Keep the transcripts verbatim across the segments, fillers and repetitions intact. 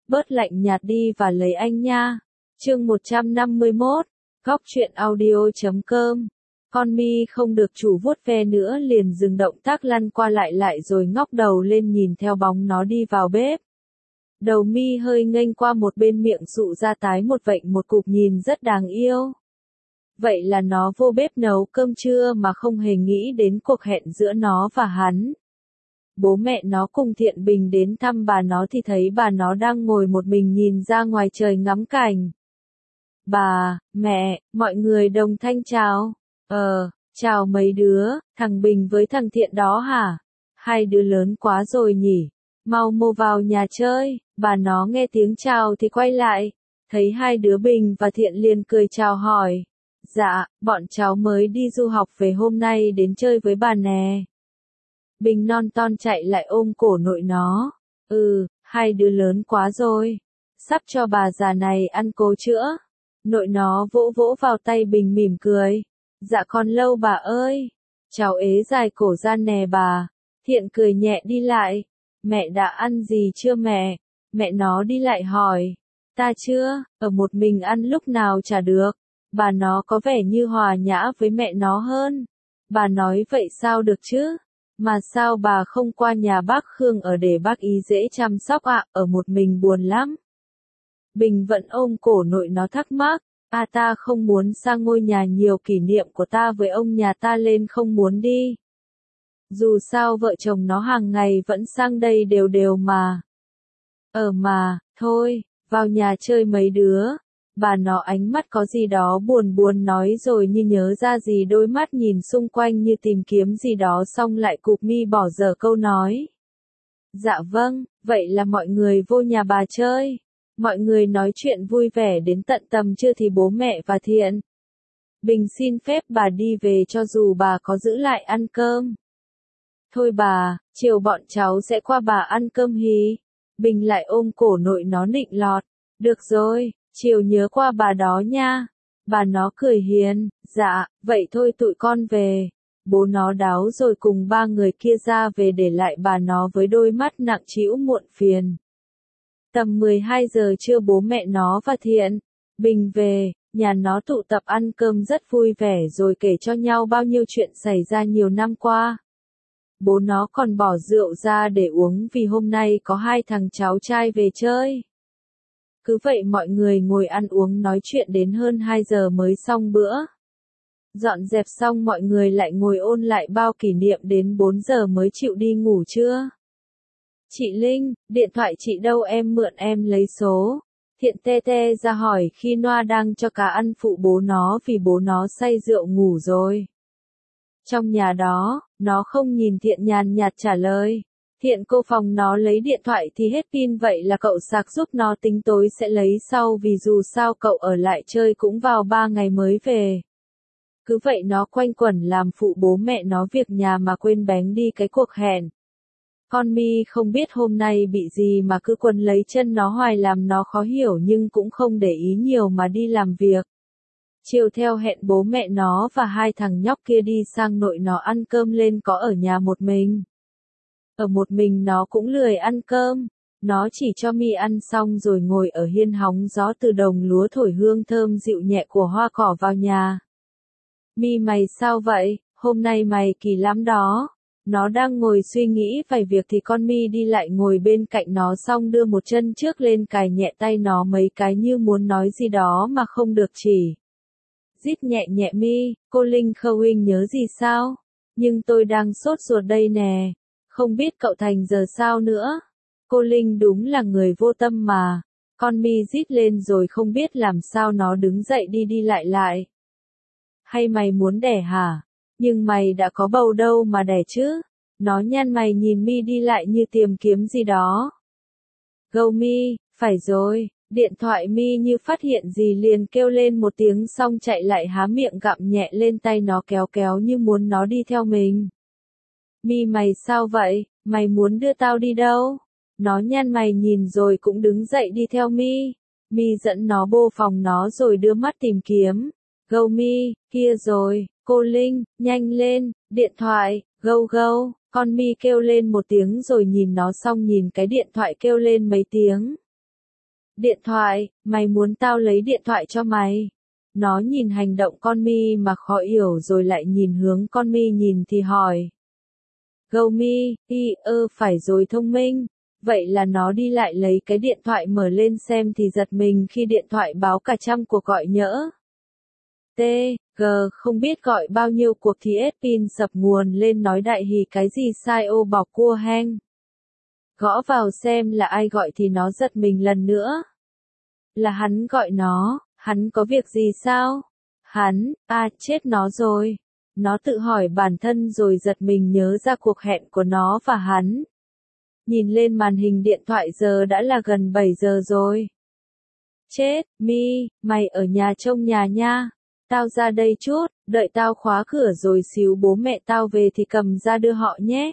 bớt lạnh nhạt đi và lấy anh nha. Chương một trăm năm mươi mốt, góc truyện audio chấm com. Con Mi không được chủ vuốt ve nữa liền dừng động tác lăn qua lại lại rồi ngóc đầu lên nhìn theo bóng nó đi vào bếp. Đầu Mi hơi nghênh qua một bên, miệng sụ ra tái một vệnh một cục nhìn rất đáng yêu. Vậy là nó vô bếp nấu cơm trưa mà không hề nghĩ đến cuộc hẹn giữa nó và hắn. Bố mẹ nó cùng Thiện Bình đến thăm bà nó thì thấy bà nó đang ngồi một mình nhìn ra ngoài trời ngắm cảnh. Bà, mẹ, mọi người đồng thanh chào. Ờ, chào mấy đứa, thằng Bình với thằng Thiện đó hả? Hai đứa lớn quá rồi nhỉ? Mau mô vào nhà chơi. Bà nó nghe tiếng chào thì quay lại. Thấy hai đứa Bình và Thiện liền cười chào hỏi. Dạ, bọn cháu mới đi du học về hôm nay đến chơi với bà nè. Bình non ton chạy lại ôm cổ nội nó. Ừ, hai đứa lớn quá rồi. Sắp cho bà già này ăn cố chữa. Nội nó vỗ vỗ vào tay Bình mỉm cười. Dạ còn lâu bà ơi. Cháu ế dài cổ ra nè bà. Thiện cười nhẹ đi lại. Mẹ đã ăn gì chưa mẹ? Mẹ nó đi lại hỏi. Ta chưa, ở một mình ăn lúc nào chả được. Bà nó có vẻ như hòa nhã với mẹ nó hơn. Bà nói vậy sao được chứ? Mà sao bà không qua nhà bác Khương ở để bác ý dễ chăm sóc ạ, à? Ở một mình buồn lắm. Bình vẫn ôm cổ nội nó thắc mắc. À ta không muốn sang ngôi nhà nhiều kỷ niệm của ta với ông nhà ta lên không muốn đi. Dù sao vợ chồng nó hàng ngày vẫn sang đây đều đều mà. Ờ mà, thôi, vào nhà chơi mấy đứa. Bà nó ánh mắt có gì đó buồn buồn nói rồi như nhớ ra gì, đôi mắt nhìn xung quanh như tìm kiếm gì đó xong lại cụp mi bỏ dở câu nói. Dạ vâng, vậy là mọi người vô nhà bà chơi. Mọi người nói chuyện vui vẻ đến tận tầm trưa thì bố mẹ và Thiện Bình xin phép bà đi về cho dù bà có giữ lại ăn cơm. Thôi bà, chiều bọn cháu sẽ qua bà ăn cơm hí. Bình lại ôm cổ nội nó nịnh lọt. Được rồi, chiều nhớ qua bà đó nha. Bà nó cười hiền. Dạ, vậy thôi tụi con về. Bố nó đáo rồi cùng ba người kia ra về để lại bà nó với đôi mắt nặng trĩu muộn phiền. Tầm mười hai giờ trưa bố mẹ nó và Thiện Bình về, nhà nó tụ tập ăn cơm rất vui vẻ rồi kể cho nhau bao nhiêu chuyện xảy ra nhiều năm qua. Bố nó còn bỏ rượu ra để uống vì hôm nay có hai thằng cháu trai về chơi. Cứ vậy mọi người ngồi ăn uống nói chuyện đến hơn hai giờ mới xong bữa. Dọn dẹp xong mọi người lại ngồi ôn lại bao kỷ niệm đến bốn giờ mới chịu đi ngủ trưa. Chị Linh, điện thoại chị đâu em mượn em lấy số. Thiện tê tê ra hỏi khi Noa đang cho cá ăn phụ bố nó vì bố nó say rượu ngủ rồi. Trong nhà đó, nó không nhìn Thiện nhàn nhạt trả lời. Thiện cô phòng nó lấy điện thoại thì hết pin, vậy là cậu sạc giúp nó, tính tối sẽ lấy sau vì dù sao cậu ở lại chơi cũng vào ba ngày mới về. Cứ vậy nó quanh quẩn làm phụ bố mẹ nó việc nhà mà quên bén đi cái cuộc hẹn. Con Mi không biết hôm nay bị gì mà cứ quấn lấy chân nó hoài làm nó khó hiểu nhưng cũng không để ý nhiều mà đi làm việc. Chiều theo hẹn bố mẹ nó và hai thằng nhóc kia đi sang nội nó ăn cơm lên có ở nhà một mình. Ở một mình nó cũng lười ăn cơm. Nó chỉ cho Mi ăn xong rồi ngồi ở hiên hóng gió từ đồng lúa thổi hương thơm dịu nhẹ của hoa cỏ vào nhà. Mi mày sao vậy, hôm nay mày kỳ lắm đó. Nó đang ngồi suy nghĩ vài việc thì con Mi đi lại ngồi bên cạnh nó xong đưa một chân trước lên cài nhẹ tay nó mấy cái như muốn nói gì đó mà không được chỉ. Rít nhẹ nhẹ Mi, cô Linh Khâu-inh nhớ gì sao? Nhưng tôi đang sốt ruột đây nè. Không biết cậu thành giờ sao nữa. Cô Linh đúng là người vô tâm mà. Con Mi rít lên rồi không biết làm sao nó đứng dậy đi đi lại lại. Hay mày muốn đẻ hả? Nhưng mày đã có bầu đâu mà đẻ chứ. Nó nhăn mày nhìn Mi đi lại như tìm kiếm gì đó. Gâu Mi, phải rồi. Điện thoại Mi như phát hiện gì liền kêu lên một tiếng xong chạy lại há miệng gặm nhẹ lên tay nó kéo kéo như muốn nó đi theo mình. Mi mày sao vậy, mày muốn đưa tao đi đâu? Nó nhăn mày nhìn rồi cũng đứng dậy đi theo Mi. Mi dẫn nó vô phòng nó rồi đưa mắt tìm kiếm. Gâu Mi, kia rồi, cô Linh, nhanh lên, điện thoại, gâu gâu. Con Mi kêu lên một tiếng rồi nhìn nó xong nhìn cái điện thoại kêu lên mấy tiếng. Điện thoại, mày muốn tao lấy điện thoại cho mày. Nó nhìn hành động con Mi mà khó hiểu rồi lại nhìn hướng con Mi nhìn thì hỏi. Gâu Mi, y ơ phải rồi thông minh. Vậy là nó đi lại lấy cái điện thoại mở lên xem thì giật mình khi điện thoại báo cả trăm cuộc gọi nhỡ. T, G, không biết gọi bao nhiêu cuộc thì ép pin sập nguồn lên nói đại hì cái gì sai ô bọc cua heng. Gõ vào xem là ai gọi thì nó giật mình lần nữa. Là hắn gọi nó, hắn có việc gì sao? Hắn, à chết nó rồi. Nó tự hỏi bản thân rồi giật mình nhớ ra cuộc hẹn của nó và hắn. Nhìn lên màn hình điện thoại giờ đã là gần bảy giờ rồi. Chết, Mi, mày ở nhà trông nhà nha. Tao ra đây chút, đợi tao khóa cửa rồi xíu bố mẹ tao về thì cầm ra đưa họ nhé.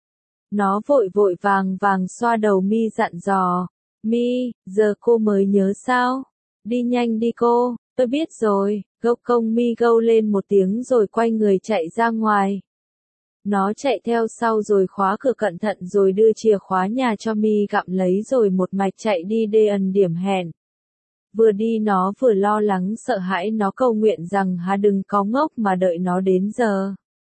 Nó vội vội vàng vàng xoa đầu Mi dặn dò. Mi, giờ cô mới nhớ sao? Đi nhanh đi cô, tôi biết rồi. Gâu công Mi gâu lên một tiếng rồi quay người chạy ra ngoài. Nó chạy theo sau rồi khóa cửa cẩn thận rồi đưa chìa khóa nhà cho Mi gặm lấy rồi một mạch chạy đi đến điểm hẹn. Vừa đi nó vừa lo lắng sợ hãi nó cầu nguyện rằng hắn đừng có ngốc mà đợi nó đến giờ.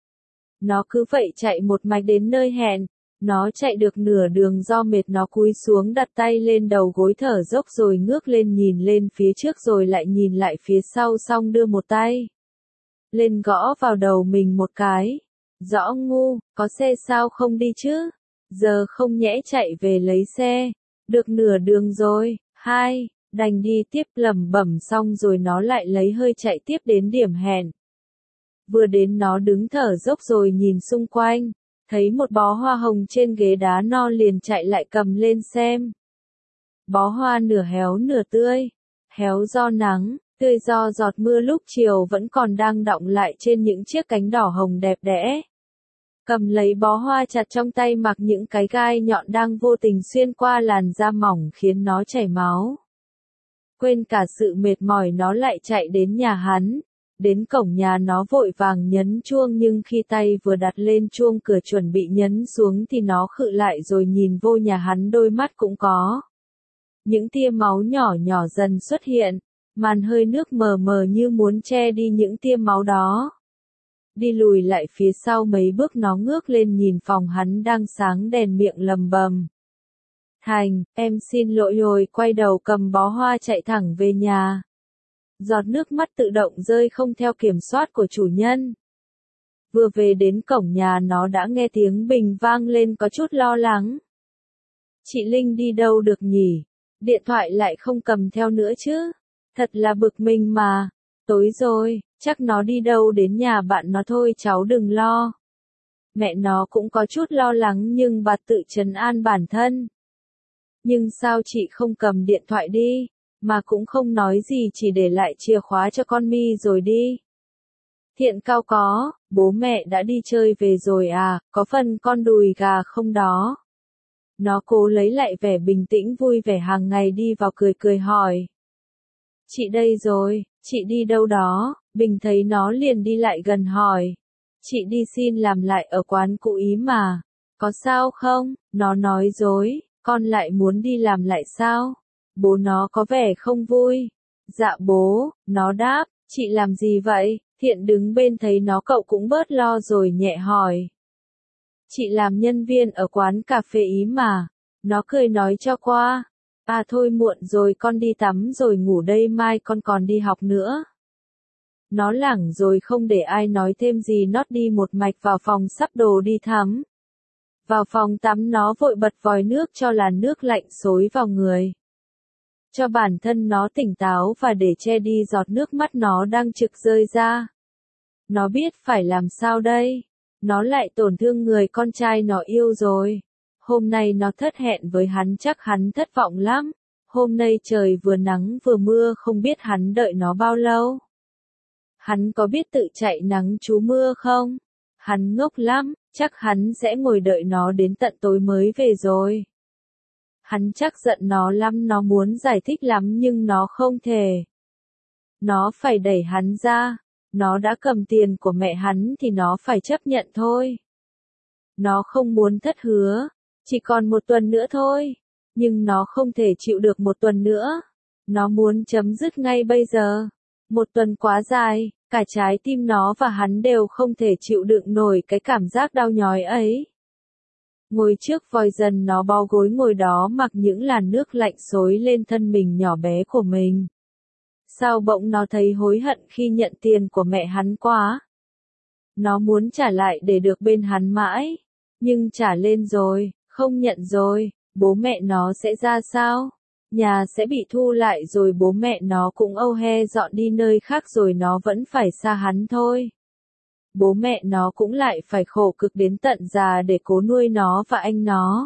Nó cứ vậy chạy một mạch đến nơi hẹn. Nó chạy được nửa đường do mệt nó cúi xuống đặt tay lên đầu gối thở dốc rồi ngước lên nhìn lên phía trước rồi lại nhìn lại phía sau xong đưa một tay lên gõ vào đầu mình một cái. Rõ ngu, có xe sao không đi chứ? Giờ không nhẽ chạy về lấy xe. Được nửa đường rồi, hai, đành đi tiếp lẩm bẩm xong rồi nó lại lấy hơi chạy tiếp đến điểm hẹn. Vừa đến nó đứng thở dốc rồi nhìn xung quanh. Thấy một bó hoa hồng trên ghế đá no liền chạy lại cầm lên xem. Bó hoa nửa héo nửa tươi. Héo do nắng, tươi do giọt mưa lúc chiều vẫn còn đang đọng lại trên những chiếc cánh đỏ hồng đẹp đẽ. Cầm lấy bó hoa chặt trong tay mặc những cái gai nhọn đang vô tình xuyên qua làn da mỏng khiến nó chảy máu. Quên cả sự mệt mỏi nó lại chạy đến nhà hắn. Đến cổng nhà nó vội vàng nhấn chuông nhưng khi tay vừa đặt lên chuông cửa chuẩn bị nhấn xuống thì nó khựng lại rồi nhìn vô nhà hắn đôi mắt cũng có. Những tia máu nhỏ nhỏ dần xuất hiện, màn hơi nước mờ mờ như muốn che đi những tia máu đó. Đi lùi lại phía sau mấy bước nó ngước lên nhìn phòng hắn đang sáng đèn miệng lầm bầm. Thành, em xin lỗi rồi quay đầu cầm bó hoa chạy thẳng về nhà. Giọt nước mắt tự động rơi không theo kiểm soát của chủ nhân. Vừa về đến cổng nhà nó đã nghe tiếng bình vang lên có chút lo lắng. Chị Linh đi đâu được nhỉ? Điện thoại lại không cầm theo nữa chứ? Thật là bực mình mà. Tối rồi, chắc nó đi đâu đến nhà bạn nó thôi cháu đừng lo. Mẹ nó cũng có chút lo lắng nhưng bà tự trấn an bản thân. Nhưng sao chị không cầm điện thoại đi? Mà cũng không nói gì chỉ để lại chìa khóa cho con Mi rồi đi. Thiện cao có, bố mẹ đã đi chơi về rồi à, có phần con đùi gà không đó. Nó cố lấy lại vẻ bình tĩnh vui vẻ hàng ngày đi vào cười cười hỏi. Chị đây rồi, chị đi đâu đó, Bình thấy nó liền đi lại gần hỏi. Chị đi xin làm lại ở quán cũ ý mà, có sao không, nó nói dối, con lại muốn đi làm lại sao? Bố nó có vẻ không vui. Dạ bố, nó đáp, chị làm gì vậy? Thiện đứng bên thấy nó cậu cũng bớt lo rồi nhẹ hỏi. Chị làm nhân viên ở quán cà phê ý mà. Nó cười nói cho qua. À thôi muộn rồi con đi tắm rồi ngủ đây mai con còn đi học nữa. Nó lẳng rồi không để ai nói thêm gì nót đi một mạch vào phòng sắp đồ đi tắm. Vào phòng tắm nó vội bật vòi nước cho làn nước lạnh xối vào người. Cho bản thân nó tỉnh táo và để che đi giọt nước mắt nó đang trực rơi ra. Nó biết phải làm sao đây. Nó lại tổn thương người con trai nó yêu rồi. Hôm nay nó thất hẹn với hắn chắc hắn thất vọng lắm. Hôm nay trời vừa nắng vừa mưa không biết hắn đợi nó bao lâu. Hắn có biết tự chạy nắng trú mưa không? Hắn ngốc lắm, chắc hắn sẽ ngồi đợi nó đến tận tối mới về rồi. Hắn chắc giận nó lắm, nó muốn giải thích lắm nhưng nó không thể. Nó phải đẩy hắn ra. Nó đã cầm tiền của mẹ hắn thì nó phải chấp nhận thôi. Nó không muốn thất hứa. Chỉ còn một tuần nữa thôi. Nhưng nó không thể chịu được một tuần nữa. Nó muốn chấm dứt ngay bây giờ. Một tuần quá dài, cả trái tim nó và hắn đều không thể chịu đựng nổi cái cảm giác đau nhói ấy. Ngồi trước vòi dần nó bó gối ngồi đó mặc những làn nước lạnh xối lên thân mình nhỏ bé của mình. Sao bỗng nó thấy hối hận khi nhận tiền của mẹ hắn quá. Nó muốn trả lại để được bên hắn mãi. Nhưng trả lên rồi, không nhận rồi, bố mẹ nó sẽ ra sao? Nhà sẽ bị thu lại rồi bố mẹ nó cũng âu he dọn đi nơi khác rồi nó vẫn phải xa hắn thôi. Bố mẹ nó cũng lại phải khổ cực đến tận già để cố nuôi nó và anh nó.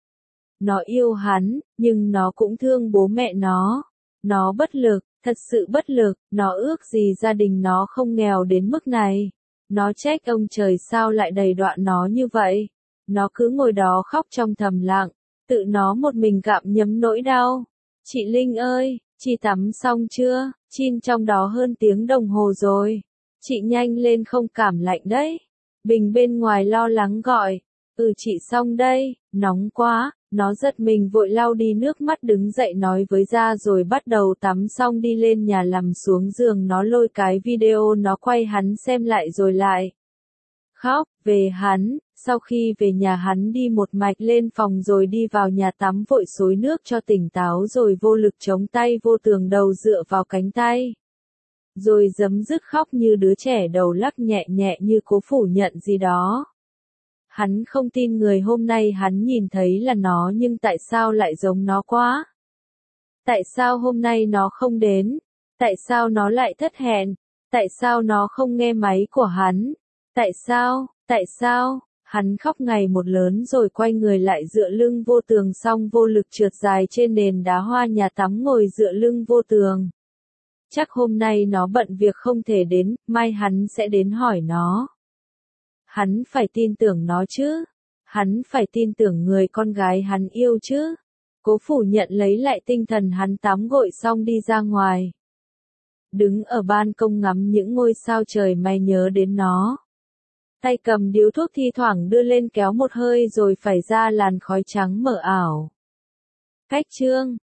Nó yêu hắn, nhưng nó cũng thương bố mẹ nó. Nó bất lực, thật sự bất lực, nó ước gì gia đình nó không nghèo đến mức này. Nó trách ông trời sao lại đầy đọa nó như vậy. Nó cứ ngồi đó khóc trong thầm lặng, tự nó một mình gặm nhấm nỗi đau. Chị Linh ơi, chị tắm xong chưa? Chin trong đó hơn tiếng đồng hồ rồi. Chị nhanh lên không cảm lạnh đấy. Bình bên ngoài lo lắng gọi. Ừ chị xong đây, nóng quá. Nó giật mình vội lau đi nước mắt đứng dậy nói với Gia rồi bắt đầu tắm xong đi lên nhà nằm xuống giường nó lôi cái video nó quay hắn xem lại rồi lại. Khóc, về hắn, sau khi về nhà hắn đi một mạch lên phòng rồi đi vào nhà tắm vội xối nước cho tỉnh táo rồi vô lực chống tay vô tường đầu dựa vào cánh tay. Rồi giấm dứt khóc như đứa trẻ đầu lắc nhẹ nhẹ như cố phủ nhận gì đó. Hắn không tin người hôm nay hắn nhìn thấy là nó nhưng tại sao lại giống nó quá? Tại sao hôm nay nó không đến? Tại sao nó lại thất hẹn? Tại sao nó không nghe máy của hắn? Tại sao? Tại sao? Hắn khóc ngày một lớn rồi quay người lại dựa lưng vô tường xong vô lực trượt dài trên nền đá hoa nhà tắm ngồi dựa lưng vô tường. Chắc hôm nay nó bận việc không thể đến, mai hắn sẽ đến hỏi nó. Hắn phải tin tưởng nó chứ. Hắn phải tin tưởng người con gái hắn yêu chứ. Cố phủ nhận lấy lại tinh thần hắn tắm gội xong đi ra ngoài. Đứng ở ban công ngắm những ngôi sao trời may nhớ đến nó. Tay cầm điếu thuốc thi thoảng đưa lên kéo một hơi rồi phải ra làn khói trắng mờ ảo. Cách chương